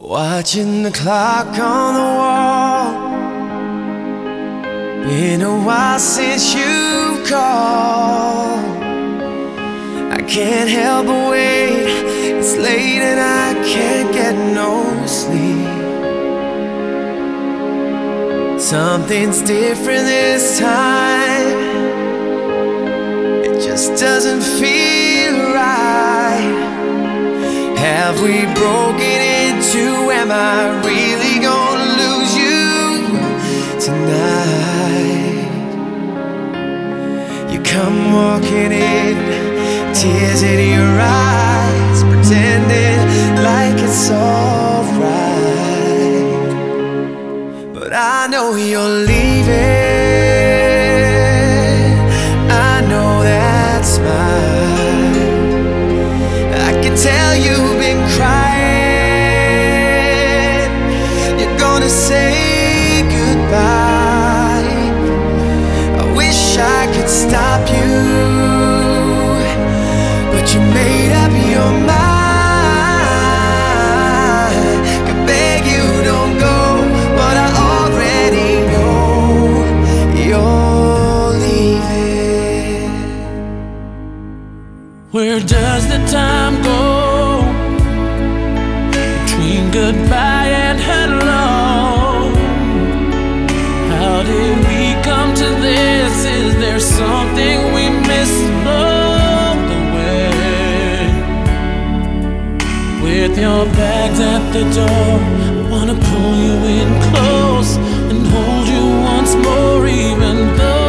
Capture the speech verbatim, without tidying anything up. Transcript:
Watching the clock on the wall. Been a while since you called. I can't help but wait. It's late and I can't get no sleep. Something's different this time. It just doesn't feel right. Have we broken into? Am I really gonna lose you tonight? You come walking in, tears in your eyes, pretending like it's alright. But I know you're leaving. I know that's mine. I can tell you've been crying. You're gonna say goodbye. I wish I could stop you, but you made up your mind. Could beg you don't go, but I already know you're leaving. Where does the time go between goodbye and hello? How did we come to this? Is there something we missed along the way? With your bags at the door, I wanna pull you in close and hold you once more, even though